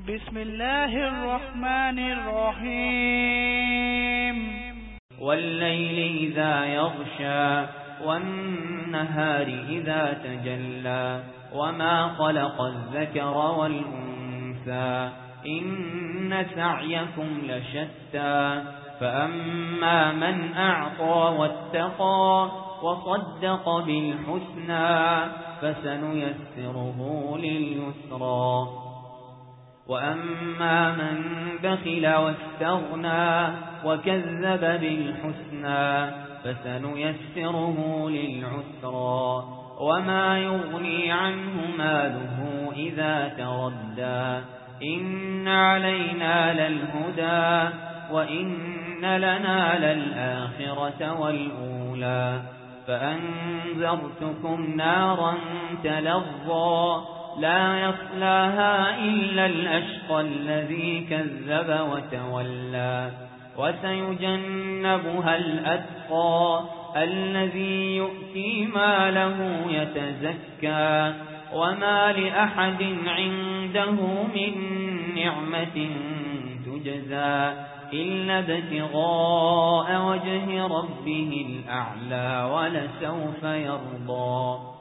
بسم الله الرحمن الرحيم والليل إذا يغشى والنهار إذا تجلى وما خلق الذكر والأنثى إن سعيكم لشتى فأما من أعطى واتقى وصدق بالحسنى فسنيسره لليسرى وأما من بخل واستغنى وكذب بالحسنى فسنيسره للعسرى وما يغني عنه ماله إذا تردى إن علينا للهدى وإن لنا للآخرة والأولى فأنذرتكم نارا تلظى لا يصلاها إلا الأشقى الذي كذب وتولى وسيجنبها الأتقى الذي يؤتي ماله يتزكى وما لأحد عنده من نعمة تجزى إلا ابتغاء وجه ربه الأعلى ولسوف يرضى